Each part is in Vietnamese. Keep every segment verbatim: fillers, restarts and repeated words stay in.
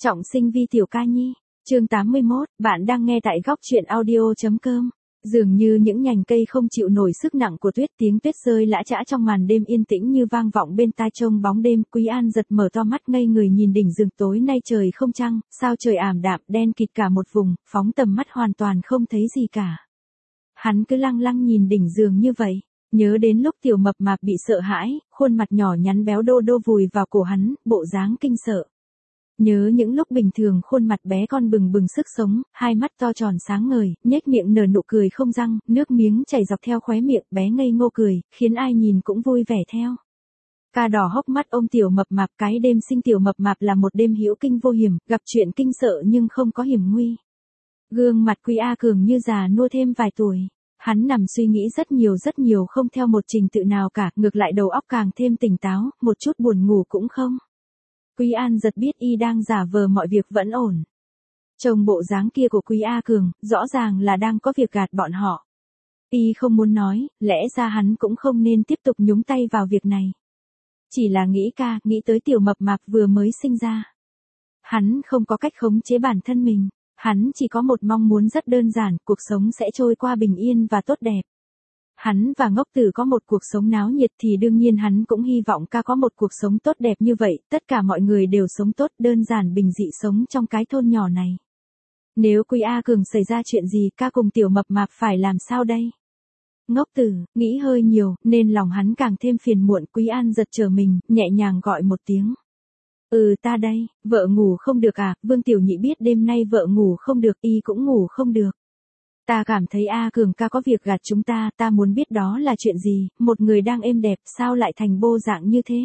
Trọng sinh Vi Tiểu Ca Nhi, chương tám mươi mốt, bạn đang nghe tại góc truyện audio.com. Dường như những nhành cây không chịu nổi sức nặng của tuyết, tiếng tuyết rơi lã chã trong màn đêm yên tĩnh như vang vọng bên tai. Trông bóng đêm, Quý An giật mở to mắt ngây người nhìn đỉnh rừng. Tối nay trời không trăng, sao trời ảm đạm, đen kịt cả một vùng, phóng tầm mắt hoàn toàn không thấy gì cả. Hắn cứ lăng lăng nhìn đỉnh rừng như vậy, nhớ đến lúc Tiểu Mập Mạp bị sợ hãi, khuôn mặt nhỏ nhắn béo đô đô vùi vào cổ hắn, bộ dáng kinh sợ. Nhớ những lúc bình thường khuôn mặt bé con bừng bừng sức sống, hai mắt to tròn sáng ngời, nhếch miệng nở nụ cười không răng, nước miếng chảy dọc theo khóe miệng, bé ngây ngô cười, khiến ai nhìn cũng vui vẻ theo. Ca đỏ hốc mắt ôm Tiểu Mập Mạp. Cái đêm sinh Tiểu Mập Mạp là một đêm hữu kinh vô hiểm, gặp chuyện kinh sợ nhưng không có hiểm nguy. Gương mặt Quý A Cường như già nua thêm vài tuổi. Hắn nằm suy nghĩ rất nhiều rất nhiều không theo một trình tự nào cả, ngược lại đầu óc càng thêm tỉnh táo, một chút buồn ngủ cũng không. Quý An giật biết y đang giả vờ mọi việc vẫn ổn. Trông bộ dáng kia của Quý A Cường, rõ ràng là đang có việc gạt bọn họ. Y không muốn nói, lẽ ra hắn cũng không nên tiếp tục nhúng tay vào việc này. Chỉ là nghĩ ca, nghĩ tới Tiểu Mập Mạp vừa mới sinh ra. Hắn không có cách khống chế bản thân mình, hắn chỉ có một mong muốn rất đơn giản, cuộc sống sẽ trôi qua bình yên và tốt đẹp. Hắn và Ngốc Tử có một cuộc sống náo nhiệt thì đương nhiên hắn cũng hy vọng ca có một cuộc sống tốt đẹp như vậy, tất cả mọi người đều sống tốt, đơn giản bình dị sống trong cái thôn nhỏ này. Nếu Quý A Cường xảy ra chuyện gì, ca cùng Tiểu Mập Mạp phải làm sao đây? Ngốc Tử, nghĩ hơi nhiều, nên lòng hắn càng thêm phiền muộn. Quý An giật trở mình, nhẹ nhàng gọi một tiếng. Ừ ta đây, vợ ngủ không được à? Vương Tiểu Nhị biết đêm nay vợ ngủ không được, y cũng ngủ không được. Ta cảm thấy A Cường ca có việc gạt chúng ta, ta muốn biết đó là chuyện gì, một người đang êm đẹp, sao lại thành bô dạng như thế?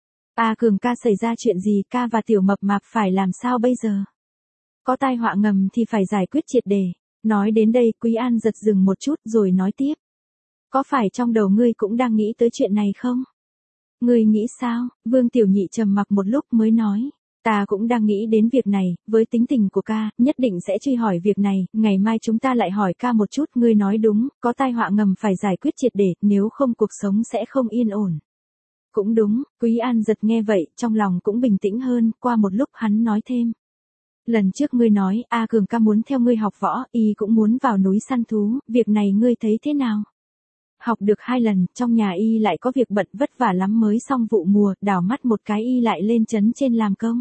A Cường ca xảy ra chuyện gì, ca và Tiểu Mập Mạp phải làm sao bây giờ? Có tai họa ngầm thì phải giải quyết triệt để. Nói đến đây, Quý An giật dừng một chút rồi nói tiếp. Có phải trong đầu ngươi cũng đang nghĩ tới chuyện này không? Ngươi nghĩ sao? Vương Tiểu Nhị trầm mặc một lúc mới nói. Ta cũng đang nghĩ đến việc này, với tính tình của ca, nhất định sẽ truy hỏi việc này, ngày mai chúng ta lại hỏi ca một chút. Ngươi nói đúng, có tai họa ngầm phải giải quyết triệt để, nếu không cuộc sống sẽ không yên ổn. Cũng đúng, Quý An giật nghe vậy, trong lòng cũng bình tĩnh hơn, qua một lúc hắn nói thêm. Lần trước ngươi nói, A Cường ca muốn theo ngươi học võ, y cũng muốn vào núi săn thú, việc này ngươi thấy thế nào? Học được hai lần, trong nhà y lại có việc bận vất vả lắm mới xong vụ mùa, đảo mắt một cái y lại lên trấn trên làm công.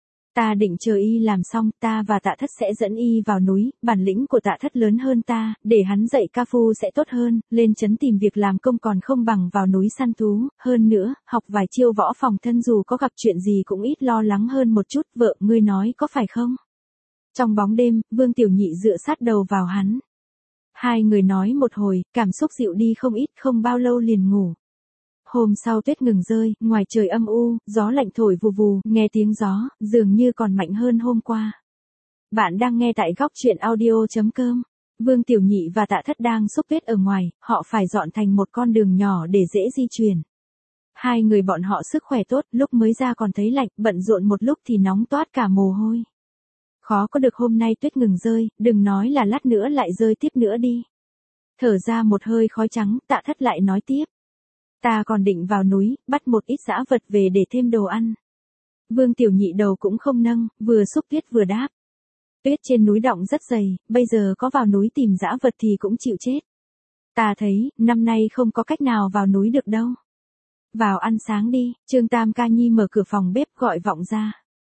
Ta định chờ y làm xong, ta và Tạ Thất sẽ dẫn y vào núi, bản lĩnh của Tạ Thất lớn hơn ta, để hắn dạy ca phu sẽ tốt hơn, lên trấn tìm việc làm công còn không bằng vào núi săn thú, hơn nữa, học vài chiêu võ phòng thân dù có gặp chuyện gì cũng ít lo lắng hơn một chút, vợ ngươi nói có phải không? Trong bóng đêm, Vương Tiểu Nhị dựa sát đầu vào hắn. Hai người nói một hồi, cảm xúc dịu đi không ít, không bao lâu liền ngủ. Hôm sau tuyết ngừng rơi, ngoài trời âm u, gió lạnh thổi vù vù, nghe tiếng gió, dường như còn mạnh hơn hôm qua. Bạn đang nghe tại góc truyện audio.com. Vương Tiểu Nhị và Tạ Thất đang xúc tuyết ở ngoài, họ phải dọn thành một con đường nhỏ để dễ di chuyển. Hai người bọn họ sức khỏe tốt, lúc mới ra còn thấy lạnh, bận rộn một lúc thì nóng toát cả mồ hôi. Khó có được hôm nay tuyết ngừng rơi, đừng nói là lát nữa lại rơi tiếp nữa đi. Thở ra một hơi khói trắng, Tạ Thất lại nói tiếp. Ta còn định vào núi, bắt một ít dã vật về để thêm đồ ăn. Vương Tiểu Nhị đầu cũng không nâng, vừa xúc tuyết vừa đáp. Tuyết trên núi đọng rất dày, bây giờ có vào núi tìm dã vật thì cũng chịu chết. Ta thấy, năm nay không có cách nào vào núi được đâu. Vào ăn sáng đi, Trương Tam Ca Nhi mở cửa phòng bếp gọi vọng ra.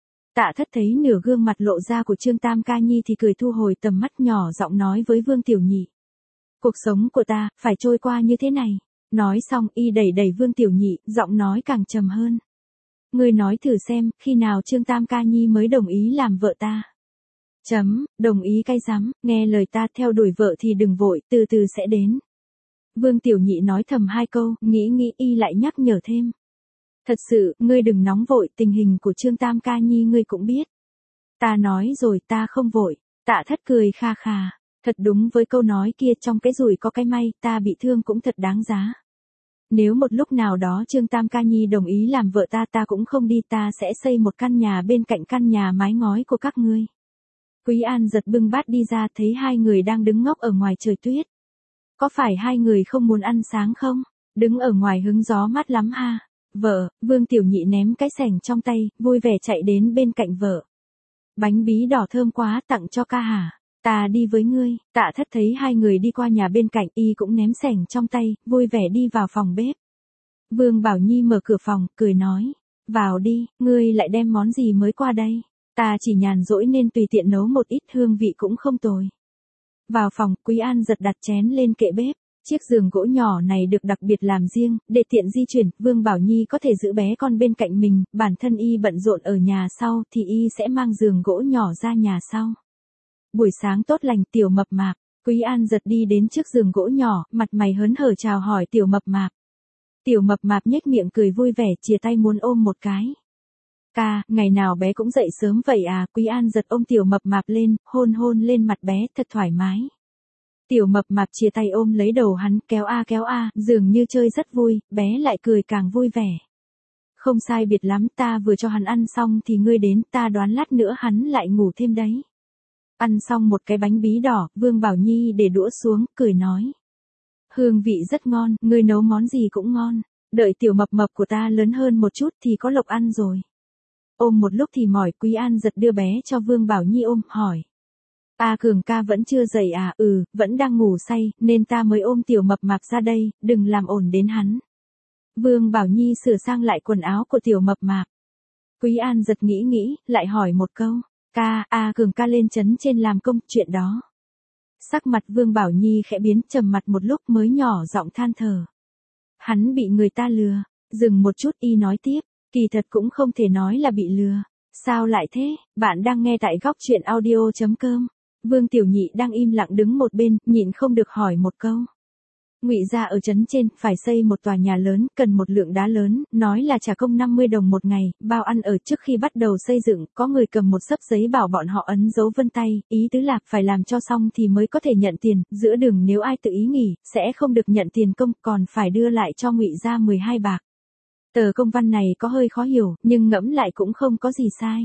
Tạ Thất thấy nửa gương mặt lộ ra của Trương Tam Ca Nhi thì cười thu hồi tầm mắt nhỏ giọng nói với Vương Tiểu Nhị. Cuộc sống của ta, phải trôi qua như thế này. Nói xong y đẩy đẩy Vương Tiểu Nhị, giọng nói càng trầm hơn. Ngươi nói thử xem, khi nào Trương Tam Ca Nhi mới đồng ý làm vợ ta? Chấm, đồng ý cay rắm, nghe lời ta theo đuổi vợ thì đừng vội, từ từ sẽ đến. Vương Tiểu Nhị nói thầm hai câu, nghĩ nghĩ y lại nhắc nhở thêm. Thật sự, ngươi đừng nóng vội, tình hình của Trương Tam Ca Nhi ngươi cũng biết. Ta nói rồi, ta không vội. Tạ Thất cười kha kha. Thật đúng với câu nói kia, trong cái rủi có cái may, ta bị thương cũng thật đáng giá. Nếu một lúc nào đó Trương Tam Ca Nhi đồng ý làm vợ ta, ta cũng không đi, ta sẽ xây một căn nhà bên cạnh căn nhà mái ngói của các ngươi. Quý An giật bưng bát đi ra, thấy hai người đang đứng ngốc ở ngoài trời tuyết. Có phải hai người không muốn ăn sáng không? Đứng ở ngoài hứng gió mát lắm ha. Vợ, Vương Tiểu Nhị ném cái xẻng trong tay, vui vẻ chạy đến bên cạnh vợ. Bánh bí đỏ thơm quá, tặng cho ca hả? Ta đi với ngươi. Tạ Thất thấy hai người đi qua nhà bên cạnh, y cũng ném xẻng trong tay, vui vẻ đi vào phòng bếp. Vương Bảo Nhi mở cửa phòng, cười nói. Vào đi, ngươi lại đem món gì mới qua đây? Ta chỉ nhàn rỗi nên tùy tiện nấu một ít, hương vị cũng không tồi. Vào phòng, Quý An giật đặt chén lên kệ bếp. Chiếc giường gỗ nhỏ này được đặc biệt làm riêng, để tiện di chuyển, Vương Bảo Nhi có thể giữ bé con bên cạnh mình, bản thân y bận rộn ở nhà sau thì y sẽ mang giường gỗ nhỏ ra nhà sau. Buổi sáng tốt lành, Tiểu Mập Mạp. Quý An giật đi đến trước giường gỗ nhỏ, mặt mày hớn hở chào hỏi Tiểu Mập Mạp. Tiểu Mập Mạp nhếch miệng cười vui vẻ, chìa tay muốn ôm một cái. Ca, ngày nào bé cũng dậy sớm vậy à? Quý An giật ôm Tiểu Mập Mạp lên, hôn hôn lên mặt bé thật thoải mái. Tiểu Mập Mạp chia tay ôm lấy đầu hắn, kéo a kéo a, dường như chơi rất vui, bé lại cười càng vui vẻ. Không sai biệt lắm, ta vừa cho hắn ăn xong thì ngươi đến, ta đoán lát nữa hắn lại ngủ thêm đấy. Ăn xong một cái bánh bí đỏ, Vương Bảo Nhi để đũa xuống, cười nói. Hương vị rất ngon, ngươi nấu món gì cũng ngon, đợi Tiểu Mập Mập của ta lớn hơn một chút thì có lộc ăn rồi. Ôm một lúc thì mỏi, Quý An giật đưa bé cho Vương Bảo Nhi ôm, hỏi. A Cường ca vẫn chưa dậy à? Ừ, vẫn đang ngủ say, nên ta mới ôm Tiểu Mập Mạp ra đây, đừng làm ổn đến hắn. Vương Bảo Nhi sửa sang lại quần áo của Tiểu Mập Mạp. Quý An giật nghĩ nghĩ, lại hỏi một câu. Ca, A Cường ca lên trấn trên làm công, chuyện đó. Sắc mặt Vương Bảo Nhi khẽ biến, trầm mặt một lúc mới nhỏ giọng than thở. Hắn bị người ta lừa. Dừng một chút y nói tiếp, kỳ thật cũng không thể nói là bị lừa. Sao lại thế? Bạn đang nghe tại góc truyện audio chấm com. Vương Tiểu Nhị đang im lặng đứng một bên, nhịn không được hỏi một câu. Ngụy gia ở trấn trên, phải xây một tòa nhà lớn, cần một lượng đá lớn, nói là trả công năm mươi đồng một ngày, bao ăn ở. Trước khi bắt đầu xây dựng, có người cầm một xấp giấy bảo bọn họ ấn dấu vân tay, ý tứ là phải làm cho xong thì mới có thể nhận tiền, giữa đường nếu ai tự ý nghỉ, sẽ không được nhận tiền công, còn phải đưa lại cho Ngụy gia mười hai bạc. Tờ công văn này có hơi khó hiểu, nhưng ngẫm lại cũng không có gì sai.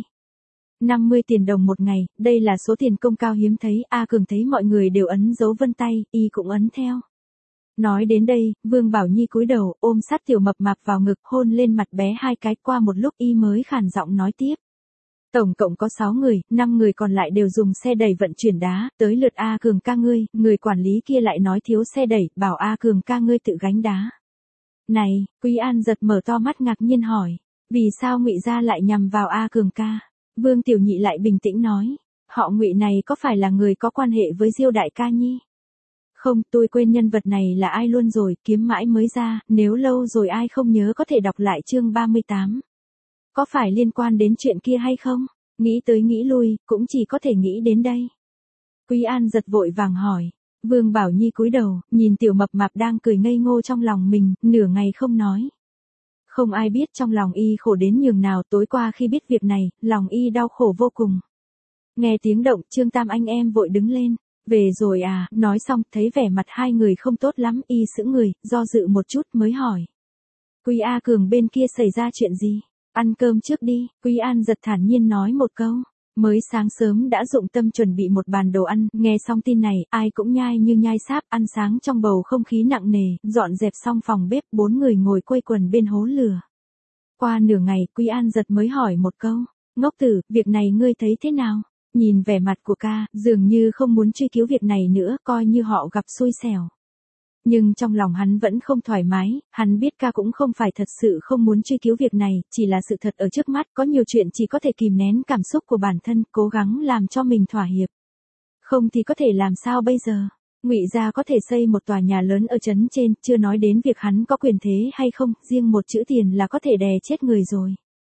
năm mươi tiền đồng một ngày, đây là số tiền công cao hiếm thấy, A Cường thấy mọi người đều ấn dấu vân tay, y cũng ấn theo. Nói đến đây, Vương Bảo Nhi cúi đầu, ôm sát Tiểu Mập Mạp vào ngực, hôn lên mặt bé hai cái, qua một lúc y mới khàn giọng nói tiếp. Tổng cộng có sáu người, năm người còn lại đều dùng xe đẩy vận chuyển đá, tới lượt A Cường ca ngươi, người quản lý kia lại nói thiếu xe đẩy, bảo A Cường ca ngươi tự gánh đá. Này, Quý An giật mở to mắt ngạc nhiên hỏi, vì sao Ngụy gia lại nhằm vào A Cường ca? Vương Tiểu Nhị lại bình tĩnh nói, họ Ngụy này có phải là người có quan hệ với Diêu đại ca nhi? Không, tôi quên nhân vật này là ai luôn rồi, kiếm mãi mới ra, nếu lâu rồi ai không nhớ có thể đọc lại chương ba mươi tám. Có phải liên quan đến chuyện kia hay không? Nghĩ tới nghĩ lui, cũng chỉ có thể nghĩ đến đây. Quý An giật vội vàng hỏi. Vương Bảo Nhi cúi đầu, nhìn Tiểu Mập Mạp đang cười ngây ngô trong lòng mình, nửa ngày không nói. Không ai biết trong lòng y khổ đến nhường nào, tối qua khi biết việc này, lòng y đau khổ vô cùng. Nghe tiếng động, Trương Tam anh em vội đứng lên. Về rồi à? Nói xong, thấy vẻ mặt hai người không tốt lắm, y sững người, do dự một chút mới hỏi. Quý A Cường bên kia xảy ra chuyện gì? Ăn cơm trước đi, Quý An giật thản nhiên nói một câu. Mới sáng sớm đã dụng tâm chuẩn bị một bàn đồ ăn, nghe xong tin này, ai cũng nhai như nhai sáp, ăn sáng trong bầu không khí nặng nề, dọn dẹp xong phòng bếp, bốn người ngồi quây quần bên hố lửa. Qua nửa ngày, Quý An giật mới hỏi một câu, ngốc tử, việc này ngươi thấy thế nào? Nhìn vẻ mặt của ca, dường như không muốn truy cứu việc này nữa, coi như họ gặp xui xẻo. Nhưng trong lòng hắn vẫn không thoải mái, hắn biết ca cũng không phải thật sự không muốn truy cứu việc này, chỉ là sự thật ở trước mắt, có nhiều chuyện chỉ có thể kìm nén cảm xúc của bản thân, cố gắng làm cho mình thỏa hiệp. Không thì có thể làm sao bây giờ? Ngụy gia có thể xây một tòa nhà lớn ở trấn trên, chưa nói đến việc hắn có quyền thế hay không, riêng một chữ tiền là có thể đè chết người rồi.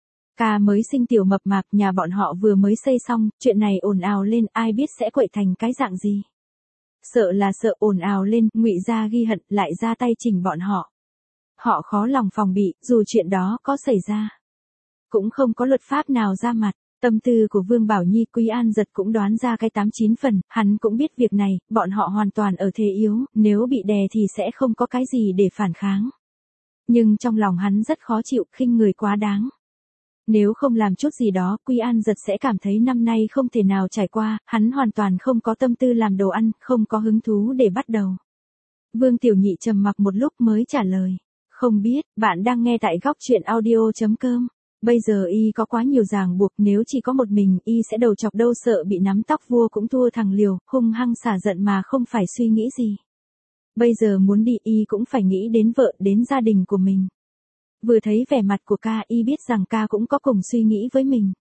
Ca mới sinh Tiểu Mập Mạp, nhà bọn họ vừa mới xây xong, chuyện này ồn ào lên, ai biết sẽ quậy thành cái dạng gì. Sợ là sợ ồn ào lên, Ngụy gia ghi hận, lại ra tay chỉnh bọn họ. Họ khó lòng phòng bị, dù chuyện đó có xảy ra. Cũng không có luật pháp nào ra mặt, tâm tư của Vương Bảo Nhi, Quý An giật cũng đoán ra cái tám chín phần, hắn cũng biết việc này, bọn họ hoàn toàn ở thế yếu, nếu bị đè thì sẽ không có cái gì để phản kháng. Nhưng trong lòng hắn rất khó chịu, khinh người quá đáng. Nếu không làm chút gì đó, Quý An giật sẽ cảm thấy năm nay không thể nào trải qua, hắn hoàn toàn không có tâm tư làm đồ ăn, không có hứng thú để bắt đầu. Vương Tiểu Nhị trầm mặc một lúc mới trả lời. Không biết, bạn đang nghe tại góc truyện audio chấm com. Bây giờ y có quá nhiều ràng buộc, nếu chỉ có một mình y sẽ đầu chọc đâu, sợ bị nắm tóc vua cũng thua thằng liều, hung hăng xả giận mà không phải suy nghĩ gì. Bây giờ muốn đi y cũng phải nghĩ đến vợ, đến gia đình của mình. Vừa thấy vẻ mặt của ca y biết rằng ca cũng có cùng suy nghĩ với mình.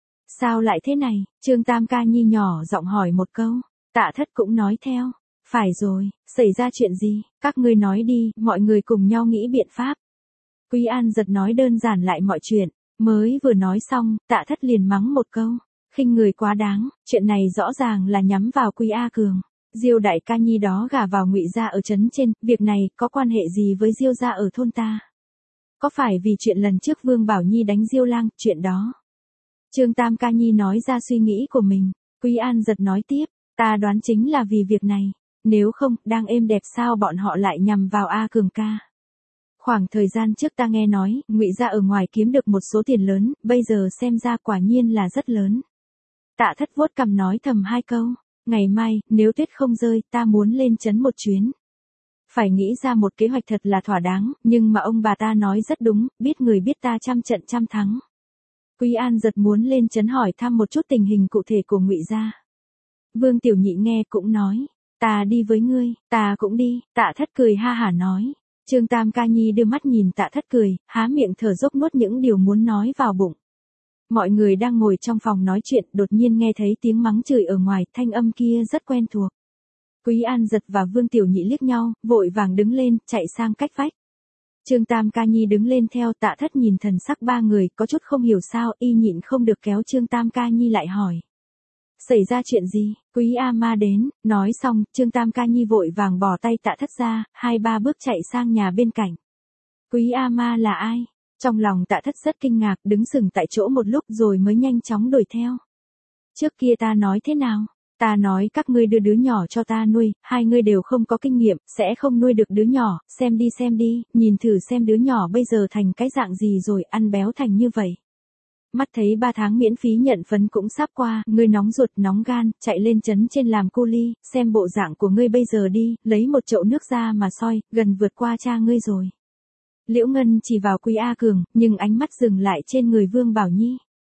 Sao lại thế này? Trương Tam Ca Nhi nhỏ giọng hỏi một câu. Tạ Thất cũng nói theo. Phải rồi, xảy ra chuyện gì? Các ngươi nói đi, mọi người cùng nhau nghĩ biện pháp. Quý An giật nói đơn giản lại mọi chuyện. Mới vừa nói xong, Tạ Thất liền mắng một câu. Khinh người quá đáng, chuyện này rõ ràng là nhắm vào Quý A Cường. Diêu đại ca nhi đó gả vào Ngụy gia ở trấn trên, việc này có quan hệ gì với Diêu gia ở thôn ta? Có phải vì chuyện lần trước Vương Bảo Nhi đánh Diêu Lang, chuyện đó? Trương Tam Ca Nhi nói ra suy nghĩ của mình. Quý An giật nói tiếp, ta đoán chính là vì việc này. Nếu không, đang êm đẹp sao bọn họ lại nhằm vào A Cường ca? Khoảng thời gian trước ta nghe nói, Ngụy gia ở ngoài kiếm được một số tiền lớn, bây giờ xem ra quả nhiên là rất lớn. Tạ Thất vuốt cằm nói thầm hai câu. Ngày mai, nếu tuyết không rơi, ta muốn lên trấn một chuyến. Phải nghĩ ra một kế hoạch thật là thỏa đáng, nhưng mà ông bà ta nói rất đúng, biết người biết ta trăm trận trăm thắng. Quý An giật muốn lên trấn hỏi thăm một chút tình hình cụ thể của Ngụy gia. Vương Tiểu Nhị nghe cũng nói, ta đi với ngươi, ta cũng đi. Tạ Thất cười ha hả nói. Trương Tam Ca Nhi đưa mắt nhìn Tạ Thất cười, há miệng thở dốc nuốt những điều muốn nói vào bụng. Mọi người đang ngồi trong phòng nói chuyện, đột nhiên nghe thấy tiếng mắng chửi ở ngoài, thanh âm kia rất quen thuộc. Quý An giật và Vương Tiểu Nhị liếc nhau, vội vàng đứng lên, chạy sang cách vách. Trương Tam Ca Nhi đứng lên theo. Tạ Thất nhìn thần sắc ba người, có chút không hiểu sao, y nhịn không được kéo Trương Tam Ca Nhi lại hỏi. Xảy ra chuyện gì? Quý A Ma đến, nói xong, Trương Tam Ca Nhi vội vàng bỏ tay Tạ Thất ra, hai ba bước chạy sang nhà bên cạnh. Quý A Ma là ai? Trong lòng Tạ Thất rất kinh ngạc, đứng sừng tại chỗ một lúc rồi mới nhanh chóng đuổi theo. Trước kia ta nói thế nào? Ta nói các ngươi đưa đứa nhỏ cho ta nuôi, hai ngươi đều không có kinh nghiệm, sẽ không nuôi được đứa nhỏ, xem đi xem đi, nhìn thử xem đứa nhỏ bây giờ thành cái dạng gì rồi, ăn béo thành như vậy. Mắt thấy ba tháng miễn phí nhận phấn cũng sắp qua, ngươi nóng ruột nóng gan, chạy lên trấn trên làm cu ly, xem bộ dạng của ngươi bây giờ đi, lấy một chậu nước ra mà soi, gần vượt qua cha ngươi rồi. Liễu Ngân chỉ vào Quý A Cường, nhưng ánh mắt dừng lại trên người Vương Bảo Nhi.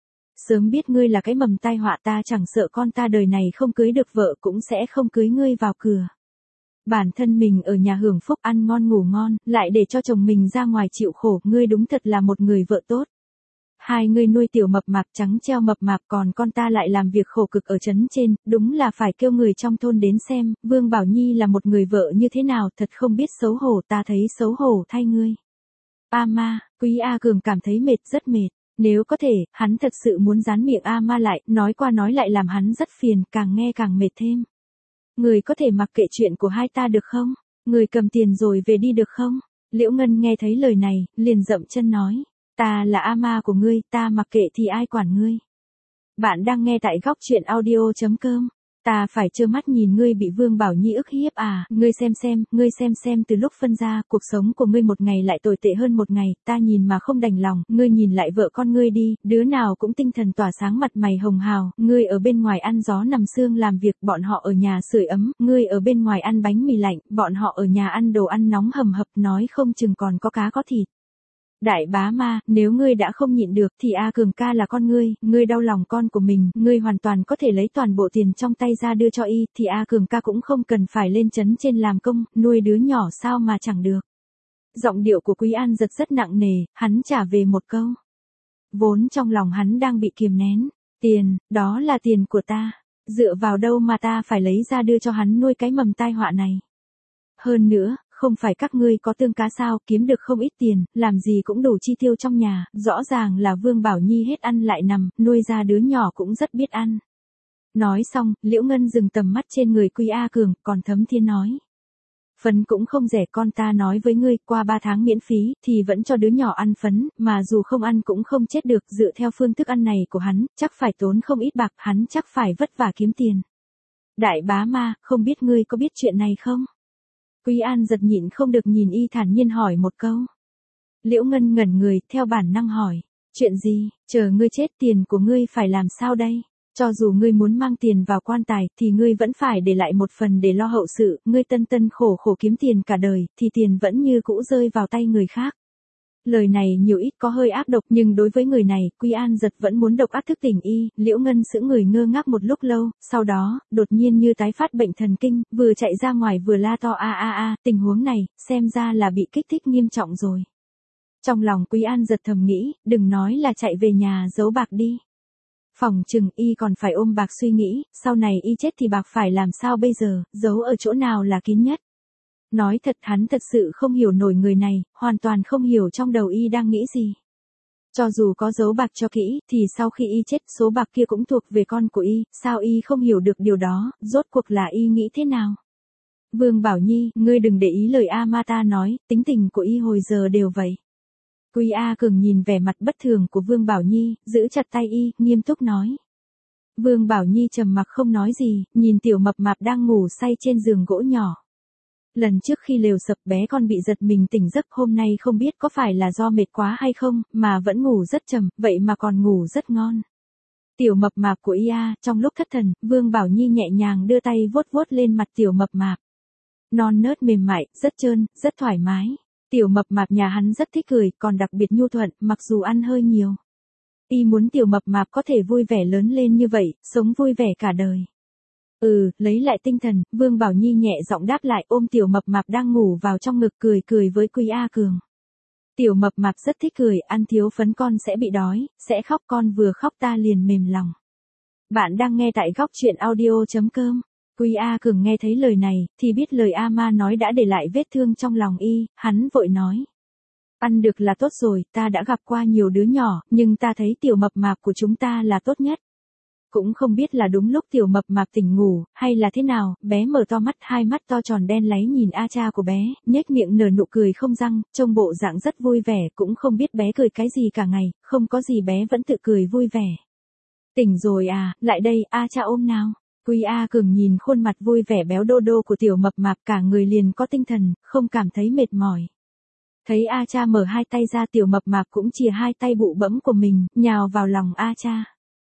Sớm biết ngươi là cái mầm tai họa, ta chẳng sợ con ta đời này không cưới được vợ cũng sẽ không cưới ngươi vào cửa. Bản thân mình ở nhà hưởng phúc ăn ngon ngủ ngon, lại để cho chồng mình ra ngoài chịu khổ, ngươi đúng thật là một người vợ tốt. Hai ngươi nuôi tiểu mập mạp trắng treo mập mạp, còn con ta lại làm việc khổ cực ở trấn trên, đúng là phải kêu người trong thôn đến xem, Vương Bảo Nhi là một người vợ như thế nào, thật không biết xấu hổ, ta thấy xấu hổ thay ngươi. A Ma, Quý A Cường cảm thấy mệt, rất mệt. Nếu có thể, hắn thật sự muốn dán miệng A Ma lại, nói qua nói lại làm hắn rất phiền, càng nghe càng mệt thêm. Người có thể mặc kệ chuyện của hai ta được không? Người cầm tiền rồi về đi được không? Liễu Ngân nghe thấy lời này, liền dậm chân nói. Ta là A Ma của ngươi, ta mặc kệ thì ai quản ngươi. Bạn đang nghe tại góc truyện audio chấm com. Ta phải trơ mắt nhìn ngươi bị Vương Bảo Nhi ức hiếp à, ngươi xem xem, ngươi xem xem từ lúc phân ra, cuộc sống của ngươi một ngày lại tồi tệ hơn một ngày, ta nhìn mà không đành lòng, ngươi nhìn lại vợ con ngươi đi, đứa nào cũng tinh thần tỏa sáng mặt mày hồng hào, ngươi ở bên ngoài ăn gió nằm sương làm việc, bọn họ ở nhà sưởi ấm, ngươi ở bên ngoài ăn bánh mì lạnh, bọn họ ở nhà ăn đồ ăn nóng hầm hập, nói không chừng còn có cá có thịt. Đại bá Ma, nếu ngươi đã không nhịn được thì A Cường ca là con ngươi, ngươi đau lòng con của mình, ngươi hoàn toàn có thể lấy toàn bộ tiền trong tay ra đưa cho y, thì A Cường ca cũng không cần phải lên trấn trên làm công, nuôi đứa nhỏ sao mà chẳng được. Giọng điệu của Quý An giật rất nặng nề, hắn trả về một câu. Vốn trong lòng hắn đang bị kiềm nén, tiền, đó là tiền của ta, dựa vào đâu mà ta phải lấy ra đưa cho hắn nuôi cái mầm tai họa này. Hơn nữa, không phải các ngươi có tương cá sao, kiếm được không ít tiền, làm gì cũng đủ chi tiêu trong nhà, rõ ràng là Vương Bảo Nhi hết ăn lại nằm, nuôi ra đứa nhỏ cũng rất biết ăn. Nói xong, Liễu Ngân dừng tầm mắt trên người Quý A Cường, còn Thấm Thiên nói. Phấn cũng không rẻ, con ta nói với ngươi, qua ba tháng miễn phí, thì vẫn cho đứa nhỏ ăn phấn, mà dù không ăn cũng không chết được, dựa theo phương thức ăn này của hắn, chắc phải tốn không ít bạc, hắn chắc phải vất vả kiếm tiền. Đại bá Ma, không biết ngươi có biết chuyện này không? Quý An giật nhịn không được nhìn y thản nhiên hỏi một câu. Liễu Ngân ngẩn người, theo bản năng hỏi. Chuyện gì, chờ ngươi chết tiền của ngươi phải làm sao đây? Cho dù ngươi muốn mang tiền vào quan tài, thì ngươi vẫn phải để lại một phần để lo hậu sự, ngươi tân tân khổ khổ kiếm tiền cả đời, thì tiền vẫn như cũ rơi vào tay người khác. Lời này nhiều ít có hơi ác độc nhưng đối với người này, Quý An Giật vẫn muốn độc ác thức tỉnh y, Liễu Ngân sững người ngơ ngác một lúc lâu, sau đó, đột nhiên như tái phát bệnh thần kinh, vừa chạy ra ngoài vừa la to a a a, tình huống này, xem ra là bị kích thích nghiêm trọng rồi. Trong lòng Quý An Giật thầm nghĩ, đừng nói là chạy về nhà giấu bạc đi. Phòng chừng y còn phải ôm bạc suy nghĩ, sau này y chết thì bạc phải làm sao bây giờ, giấu ở chỗ nào là kín nhất. Nói thật hắn thật sự không hiểu nổi người này, hoàn toàn không hiểu trong đầu y đang nghĩ gì. Cho dù có giấu bạc cho kỹ, thì sau khi y chết số bạc kia cũng thuộc về con của y, sao y không hiểu được điều đó, rốt cuộc là y nghĩ thế nào. Vương Bảo Nhi, ngươi đừng để ý lời Amata nói, tính tình của y hồi giờ đều vậy. Quý A Cường nhìn vẻ mặt bất thường của Vương Bảo Nhi, giữ chặt tay y, nghiêm túc nói. Vương Bảo Nhi trầm mặc không nói gì, nhìn tiểu mập mạp đang ngủ say trên giường gỗ nhỏ. Lần trước khi lều sập bé con bị giật mình tỉnh giấc, hôm nay không biết có phải là do mệt quá hay không, mà vẫn ngủ rất trầm, vậy mà còn ngủ rất ngon. Tiểu mập mạp của Ia, trong lúc thất thần, Vương Bảo Nhi nhẹ nhàng đưa tay vuốt vuốt lên mặt tiểu mập mạp. Non nớt mềm mại, rất trơn, rất thoải mái. Tiểu mập mạp nhà hắn rất thích cười, còn đặc biệt nhu thuận, mặc dù ăn hơi nhiều. Y muốn tiểu mập mạp có thể vui vẻ lớn lên như vậy, sống vui vẻ cả đời. Ừ, lấy lại tinh thần, Vương Bảo Nhi nhẹ giọng đáp lại, ôm tiểu mập mạp đang ngủ vào trong ngực, cười cười với Quý A Cường. Tiểu mập mạp rất thích cười, ăn thiếu phấn con sẽ bị đói, sẽ khóc, con vừa khóc ta liền mềm lòng. Bạn đang nghe tại góc truyện audio chấm com. Quý A Cường nghe thấy lời này, thì biết lời A Ma nói đã để lại vết thương trong lòng y, hắn vội nói. Ăn được là tốt rồi, ta đã gặp qua nhiều đứa nhỏ, nhưng ta thấy tiểu mập mạp của chúng ta là tốt nhất. Cũng không biết là đúng lúc tiểu mập mạp tỉnh ngủ, hay là thế nào, bé mở to mắt, hai mắt to tròn đen láy nhìn A cha của bé, nhếch miệng nở nụ cười không răng, trông bộ dạng rất vui vẻ, cũng không biết bé cười cái gì cả ngày, không có gì bé vẫn tự cười vui vẻ. Tỉnh rồi à, lại đây, A cha ôm nào. Quý A Cường nhìn khuôn mặt vui vẻ béo đô đô của tiểu mập mạp, cả người liền có tinh thần, không cảm thấy mệt mỏi. Thấy A cha mở hai tay ra, tiểu mập mạp cũng chìa hai tay bụ bẫm của mình, nhào vào lòng A cha.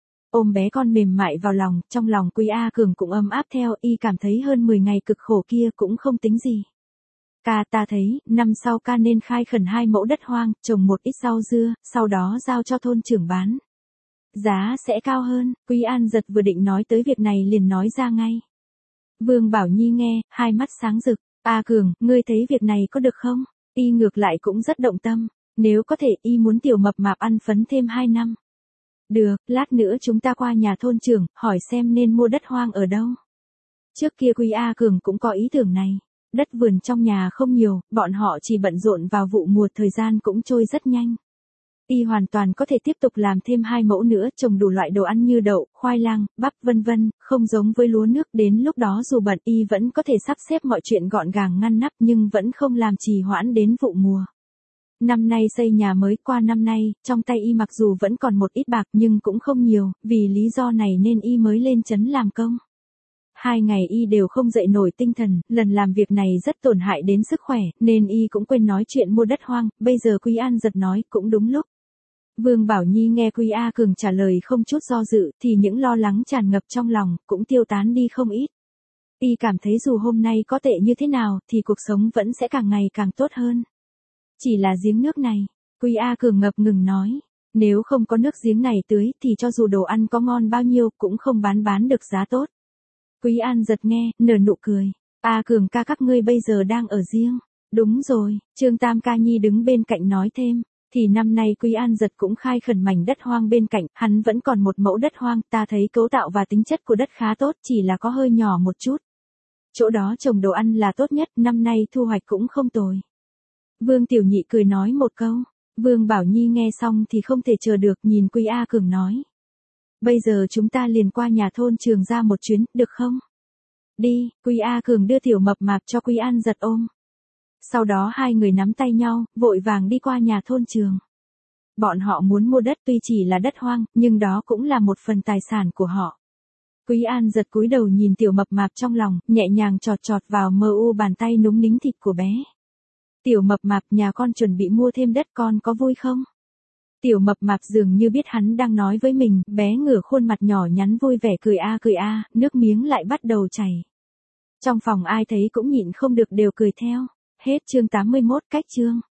Ôm bé con mềm mại vào lòng, trong lòng Quý A Cường cũng ấm áp theo, y cảm thấy hơn mười ngày cực khổ kia cũng không tính gì. Ca ta thấy, năm sau ca nên khai khẩn hai mẫu đất hoang, trồng một ít rau dưa, sau đó giao cho thôn trưởng bán. Giá sẽ cao hơn. Quý An Giật vừa định nói tới việc này liền nói ra ngay. Vương Bảo Nhi nghe, hai mắt sáng rực. A Cường, ngươi thấy việc này có được không? Y ngược lại cũng rất động tâm. Nếu có thể, y muốn tiểu mập mạp ăn phấn thêm hai năm. Được, lát nữa chúng ta qua nhà thôn trưởng, hỏi xem nên mua đất hoang ở đâu. Trước kia Quý A Cường cũng có ý tưởng này. Đất vườn trong nhà không nhiều, bọn họ chỉ bận rộn vào vụ mùa, thời gian cũng trôi rất nhanh. Y hoàn toàn có thể tiếp tục làm thêm hai mẫu nữa, trồng đủ loại đồ ăn như đậu, khoai lang, bắp vân vân, không giống với lúa nước, đến lúc đó dù bận y vẫn có thể sắp xếp mọi chuyện gọn gàng ngăn nắp nhưng vẫn không làm trì hoãn đến vụ mùa. Năm nay xây nhà mới, qua năm nay, trong tay y mặc dù vẫn còn một ít bạc nhưng cũng không nhiều, vì lý do này nên y mới lên trấn làm công. Hai ngày y đều không dậy nổi tinh thần, lần làm việc này rất tổn hại đến sức khỏe, nên y cũng quên nói chuyện mua đất hoang, bây giờ Quý An Giật nói cũng đúng lúc. Vương Bảo Nhi nghe Quý A Cường trả lời không chút do dự, thì những lo lắng tràn ngập trong lòng, cũng tiêu tán đi không ít. Y cảm thấy dù hôm nay có tệ như thế nào, thì cuộc sống vẫn sẽ càng ngày càng tốt hơn. Chỉ là giếng nước này, Quý A Cường ngập ngừng nói, nếu không có nước giếng này tưới, thì cho dù đồ ăn có ngon bao nhiêu, cũng không bán bán được giá tốt. Quý An Giật nghe, nở nụ cười, A Cường ca các ngươi bây giờ đang ở riêng. Đúng rồi, Trương Tam Ca Nhi đứng bên cạnh nói thêm. Thì năm nay Quý An Giật cũng khai khẩn mảnh đất hoang bên cạnh, hắn vẫn còn một mẫu đất hoang, ta thấy cấu tạo và tính chất của đất khá tốt, chỉ là có hơi nhỏ một chút. Chỗ đó trồng đồ ăn là tốt nhất, năm nay thu hoạch cũng không tồi. Vương Tiểu Nhị cười nói một câu, Vương Bảo Nhi nghe xong thì không thể chờ được, nhìn Quý A Cường nói. Bây giờ chúng ta liền qua nhà thôn trường ra một chuyến, được không? Đi, Quý A Cường đưa tiểu mập mạp cho Quý An Giật ôm. Sau đó hai người nắm tay nhau, vội vàng đi qua nhà thôn trường. Bọn họ muốn mua đất, tuy chỉ là đất hoang, nhưng đó cũng là một phần tài sản của họ. Quý An Giật cúi đầu nhìn tiểu mập mạp trong lòng, nhẹ nhàng chọt chọt vào mờ u bàn tay núng nính thịt của bé. Tiểu mập mạp, nhà con chuẩn bị mua thêm đất, con có vui không? Tiểu mập mạp dường như biết hắn đang nói với mình, bé ngửa khuôn mặt nhỏ nhắn vui vẻ cười a cười a, nước miếng lại bắt đầu chảy. Trong phòng ai thấy cũng nhịn không được đều cười theo. Hết chương tám mươi mốt, cách chương.